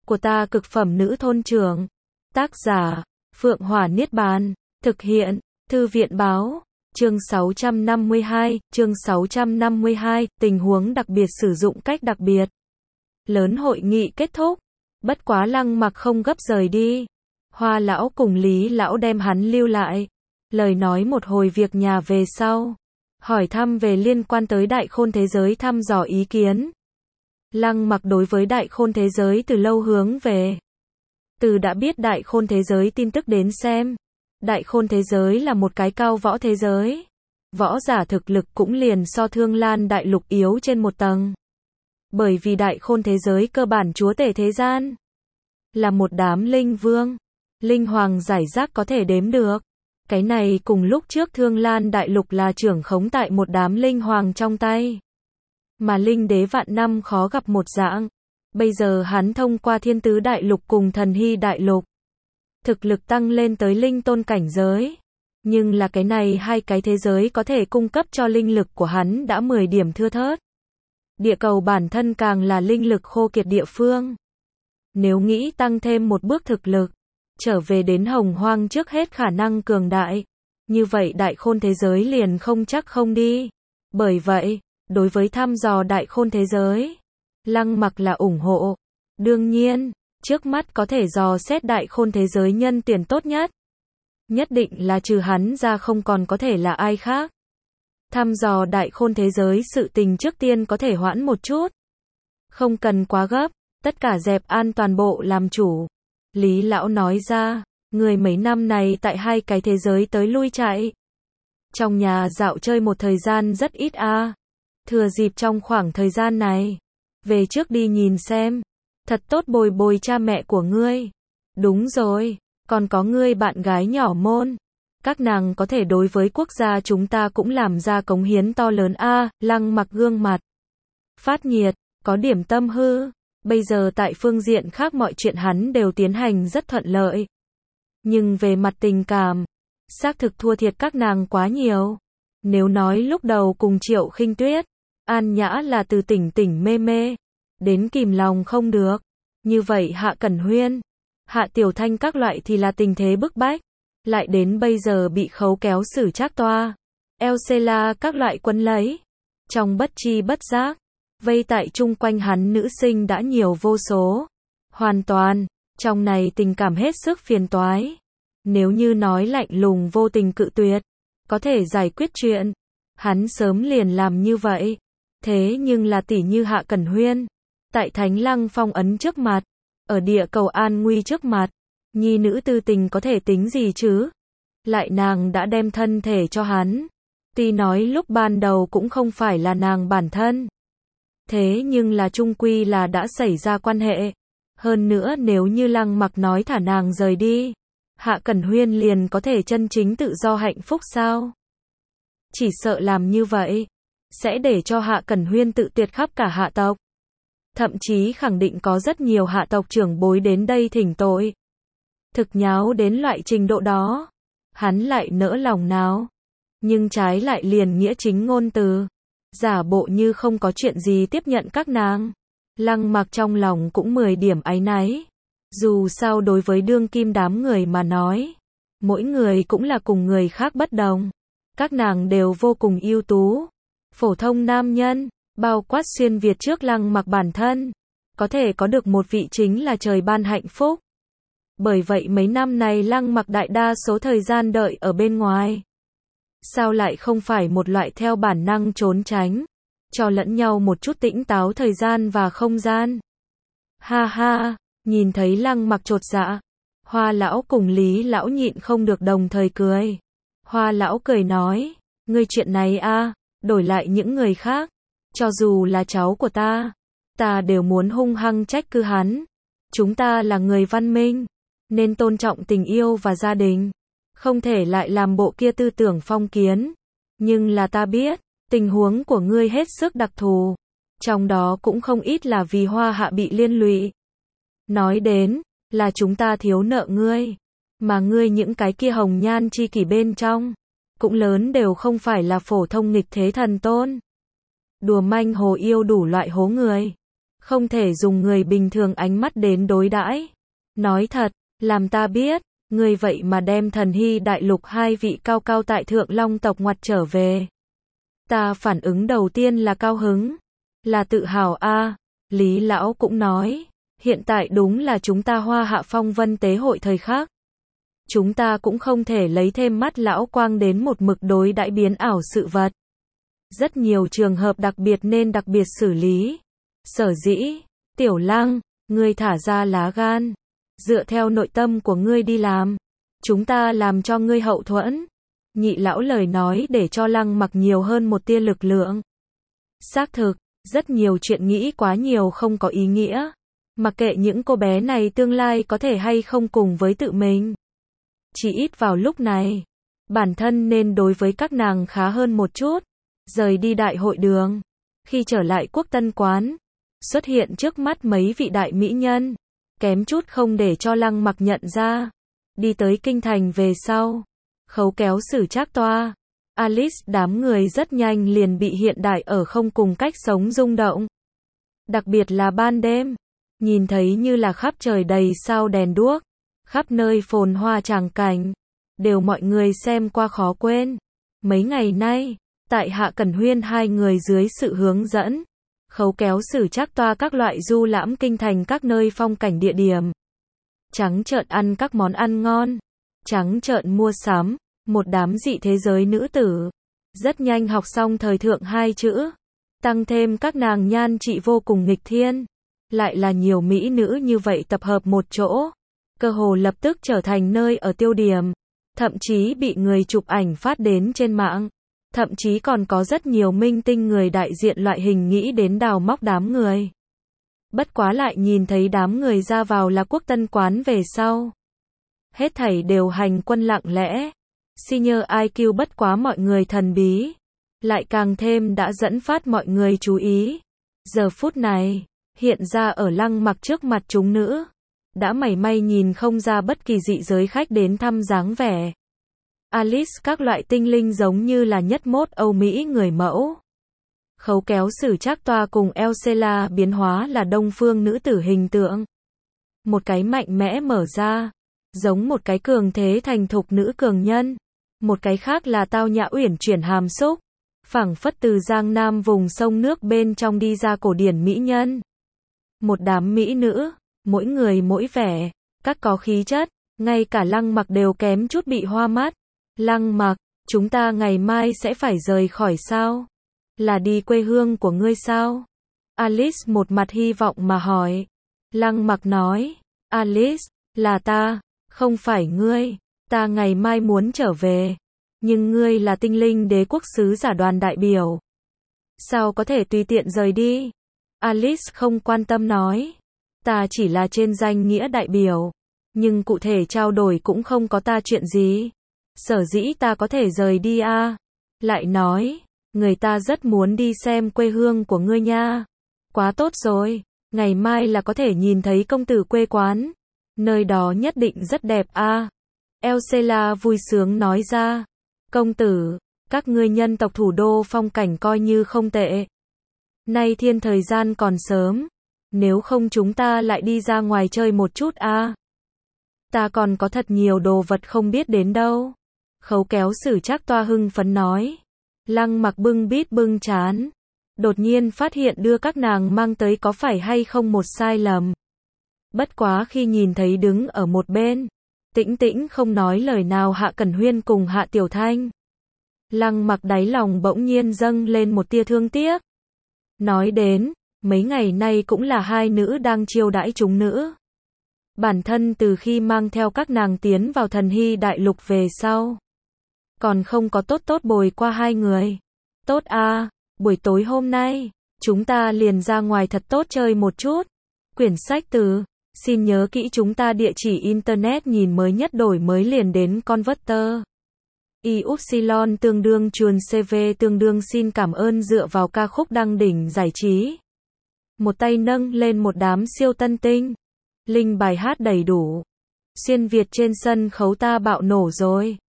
của ta cực phẩm nữ thôn trưởng. Tác giả, Phượng Hỏa Niết Bàn. Thực hiện, Thư viện báo. Chương 652, tình huống đặc biệt sử dụng cách đặc biệt. Lớn hội nghị kết thúc. Bất quá Lăng Mặc không gấp rời đi. Hoa lão cùng Lý lão đem hắn lưu lại. Lời nói một hồi việc nhà về sau. Hỏi thăm về liên quan tới đại khôn thế giới, thăm dò ý kiến. Lăng Mặc đối với đại khôn thế giới từ lâu hướng về. Từ đã biết đại khôn thế giới tin tức đến xem. Đại khôn thế giới là một cái cao võ thế giới. Võ giả thực lực cũng liền so Thương Lan đại lục yếu trên một tầng. Bởi vì đại khôn thế giới cơ bản chúa tể thế gian. Là một đám linh vương. Linh hoàng giải rác có thể đếm được. Cái này cùng lúc trước Thương Lan đại lục là trưởng khống tại một đám linh hoàng trong tay. Mà linh đế vạn năm khó gặp một dạng. Bây giờ hắn thông qua thiên tứ đại lục cùng thần hy đại lục. Thực lực tăng lên tới linh tôn cảnh giới. Nhưng là cái này hai cái thế giới có thể cung cấp cho linh lực của hắn đã 10 điểm thưa thớt. Địa cầu bản thân càng là linh lực khô kiệt địa phương. Nếu nghĩ tăng thêm một bước thực lực, trở về đến hồng hoang trước hết khả năng cường đại, như vậy đại khôn thế giới liền không chắc không đi. Bởi vậy, đối với thăm dò đại khôn thế giới, Lăng Mặc là ủng hộ. Đương nhiên, trước mắt có thể dò xét đại khôn thế giới nhân tuyển tốt nhất. Nhất định là trừ hắn ra không còn có thể là ai khác. Thăm dò đại khôn thế giới sự tình trước tiên có thể hoãn một chút. Không cần quá gấp, tất cả dẹp an toàn bộ làm chủ. Lý lão nói ra, người mấy năm này tại hai cái thế giới tới lui chạy. Trong nhà dạo chơi một thời gian rất ít a. Thừa dịp trong khoảng thời gian này, về trước đi nhìn xem. Thật tốt bồi bồi cha mẹ của ngươi. Đúng rồi, còn có ngươi bạn gái nhỏ môn. Các nàng có thể đối với quốc gia chúng ta cũng làm ra cống hiến to lớn a. Lăng Mặc gương mặt phát nhiệt, có điểm tâm hư. Bây giờ tại phương diện khác mọi chuyện hắn đều tiến hành rất thuận lợi. Nhưng về mặt tình cảm, xác thực thua thiệt các nàng quá nhiều. Nếu nói lúc đầu cùng Triệu Khinh Tuyết, An Nhã là từ tỉnh tỉnh mê mê, đến kìm lòng không được. Như vậy Hạ Cẩn Huyên, Hạ Tiểu Thanh các loại thì là tình thế bức bách. Lại đến bây giờ bị khấu kéo xử trác toa. Elcela các loại quấn lấy. Trong bất chi bất giác, vây tại chung quanh hắn nữ sinh đã nhiều vô số. Hoàn toàn, trong này tình cảm hết sức phiền toái. Nếu như nói lạnh lùng vô tình cự tuyệt, có thể giải quyết chuyện, hắn sớm liền làm như vậy. Thế nhưng là tỷ như Hạ Cẩn Huyên, tại Thánh Lăng phong ấn trước mặt, ở địa cầu an nguy trước mặt, nhi nữ tư tình có thể tính gì chứ? Lại nàng đã đem thân thể cho hắn. Tuy nói lúc ban đầu cũng không phải là nàng bản thân. Thế nhưng là chung quy là đã xảy ra quan hệ. Hơn nữa nếu như Lăng Mặc nói thả nàng rời đi, Hạ Cẩn Huyên liền có thể chân chính tự do hạnh phúc sao? Chỉ sợ làm như vậy, sẽ để cho Hạ Cẩn Huyên tự tuyệt khắp cả hạ tộc. Thậm chí khẳng định có rất nhiều hạ tộc trưởng bối đến đây thỉnh tội. Thực nháo đến loại trình độ đó, hắn lại nỡ lòng nào. Nhưng trái lại liền nghĩa chính ngôn từ, giả bộ như không có chuyện gì tiếp nhận các nàng. Lăng Mặc trong lòng cũng 10 điểm áy náy. Dù sao đối với đương kim đám người mà nói, mỗi người cũng là cùng người khác bất đồng. Các nàng đều vô cùng ưu tú. Phổ thông nam nhân, bao quát xuyên Việt trước Lăng Mặc bản thân, có thể có được một vị chính là trời ban hạnh phúc. Bởi vậy mấy năm này Lăng Mặc đại đa số thời gian đợi ở bên ngoài. Sao lại không phải một loại theo bản năng trốn tránh, cho lẫn nhau một chút tĩnh táo thời gian và không gian. Ha ha, nhìn thấy Lăng Mặc chột dạ, Hoa lão cùng Lý lão nhịn không được đồng thời cười. Hoa lão cười nói, ngươi chuyện này a, đổi lại những người khác, cho dù là cháu của ta đều muốn hung hăng trách cứ hắn. Chúng ta là người văn minh, nên tôn trọng tình yêu và gia đình, không thể lại làm bộ kia tư tưởng phong kiến. Nhưng là ta biết, tình huống của ngươi hết sức đặc thù, trong đó cũng không ít là vì Hoa hạ bị liên lụy. Nói đến, là chúng ta thiếu nợ ngươi, mà ngươi những cái kia hồng nhan chi kỷ bên trong, cũng lớn đều không phải là phổ thông nghịch thế thần tôn. Đùa manh hồ yêu đủ loại hố người. Không thể dùng người bình thường ánh mắt đến đối đãi. Nói thật, làm ta biết, ngươi vậy mà đem Thần Hy Đại Lục hai vị cao cao tại thượng long tộc ngoặt trở về. Ta phản ứng đầu tiên là cao hứng, là tự hào a. Lý lão cũng nói, hiện tại đúng là chúng ta Hoa Hạ Phong Vân tế hội thời khắc. Chúng ta cũng không thể lấy thêm mắt lão quang đến một mực đối đãi biến ảo sự vật. Rất nhiều trường hợp đặc biệt nên đặc biệt xử lý. Sở dĩ, Tiểu Lăng, ngươi thả ra lá gan, dựa theo nội tâm của ngươi đi làm. Chúng ta làm cho ngươi hậu thuẫn. Nhị lão lời nói để cho Lăng Mặc nhiều hơn một tia lực lượng. Xác thực, rất nhiều chuyện nghĩ quá nhiều không có ý nghĩa. Mặc kệ những cô bé này tương lai có thể hay không cùng với tự mình. Chỉ ít vào lúc này, bản thân nên đối với các nàng khá hơn một chút. Rời đi đại hội đường, khi trở lại Quốc Tân quán, xuất hiện trước mắt mấy vị đại mỹ nhân, kém chút không để cho Lăng Mặc nhận ra. Đi tới kinh thành về sau, Khấu Kéo Sử Trác Toa, Alice đám người rất nhanh liền bị hiện đại ở không cùng cách sống rung động. Đặc biệt là ban đêm, nhìn thấy như là khắp trời đầy sao đèn đuốc, khắp nơi phồn hoa tràng cảnh, đều mọi người xem qua khó quên. Mấy ngày nay, tại Hạ Cẩn Huyên hai người dưới sự hướng dẫn, Khấu Kéo Sử Trác Toa các loại du lãm kinh thành các nơi phong cảnh địa điểm. Trắng trợn ăn các món ăn ngon, trắng trợn mua sắm, một đám dị thế giới nữ tử. Rất nhanh học xong thời thượng hai chữ, tăng thêm các nàng nhan trị vô cùng nghịch thiên. Lại là nhiều mỹ nữ như vậy tập hợp một chỗ, cơ hồ lập tức trở thành nơi ở tiêu điểm, thậm chí bị người chụp ảnh phát đến trên mạng. Thậm chí còn có rất nhiều minh tinh người đại diện loại hình nghĩ đến đào móc đám người. Bất quá lại nhìn thấy đám người ra vào là Quốc Tân quán về sau. Hết thảy đều hành quân lặng lẽ. Senior IQ bất quá mọi người thần bí. Lại càng thêm đã dẫn phát mọi người chú ý. Giờ phút này, hiện ra ở Lăng Mặc trước mặt chúng nữ. Đã mảy may nhìn không ra bất kỳ dị giới khách đến thăm dáng vẻ. Alice các loại tinh linh giống như là nhất mốt Âu Mỹ người mẫu. Khấu Kéo Sử Trác Toa cùng Elsela biến hóa là đông phương nữ tử hình tượng. Một cái mạnh mẽ mở ra, giống một cái cường thế thành thục nữ cường nhân. Một cái khác là tao nhã uyển chuyển hàm xúc, phảng phất từ Giang Nam vùng sông nước bên trong đi ra cổ điển mỹ nhân. Một đám mỹ nữ, mỗi người mỗi vẻ, các có khí chất, ngay cả Lăng Mặc đều kém chút bị hoa mắt. Lăng Mặc, chúng ta ngày mai sẽ phải rời khỏi sao? Là đi quê hương của ngươi sao? Alice một mặt hy vọng mà hỏi. Lăng Mặc nói, Alice, là ta, không phải ngươi, ta ngày mai muốn trở về. Nhưng ngươi là tinh linh đế quốc sứ giả đoàn đại biểu. Sao có thể tùy tiện rời đi? Alice không quan tâm nói. Ta chỉ là trên danh nghĩa đại biểu. Nhưng cụ thể trao đổi cũng không có ta chuyện gì. Sở dĩ ta có thể rời đi a. Lại nói, người ta rất muốn đi xem quê hương của ngươi nha. Quá tốt rồi, ngày mai là có thể nhìn thấy công tử quê quán. Nơi đó nhất định rất đẹp a. Elsela vui sướng nói ra. Công tử, các ngươi nhân tộc thủ đô phong cảnh coi như không tệ. Nay thiên thời gian còn sớm, nếu không chúng ta lại đi ra ngoài chơi một chút a. Ta còn có thật nhiều đồ vật không biết đến đâu. Khấu Kéo Sử Trác Toa hưng phấn nói. Lăng Mặc bưng bít bưng chán. Đột nhiên phát hiện đưa các nàng mang tới có phải hay không một sai lầm. Bất quá khi nhìn thấy đứng ở một bên, tĩnh tĩnh không nói lời nào Hạ Cẩn Huyên cùng Hạ Tiểu Thanh. Lăng Mặc đáy lòng bỗng nhiên dâng lên một tia thương tiếc. Nói đến, mấy ngày nay cũng là hai nữ đang chiêu đãi chúng nữ. Bản thân từ khi mang theo các nàng tiến vào Thần Hy Đại Lục về sau, còn không có tốt tốt bồi qua hai người. Tốt a, buổi tối hôm nay, chúng ta liền ra ngoài thật tốt chơi một chút. Quyển sách từ, xin nhớ kỹ chúng ta địa chỉ internet nhìn mới nhất đổi mới liền đến Converter. Y-upsilon tương đương chuồn CV tương đương xin cảm ơn dựa vào ca khúc đăng đỉnh giải trí. Một tay nâng lên một đám siêu tân tinh. Linh bài hát đầy đủ. Xuyên Việt trên sân khấu ta bạo nổ rồi.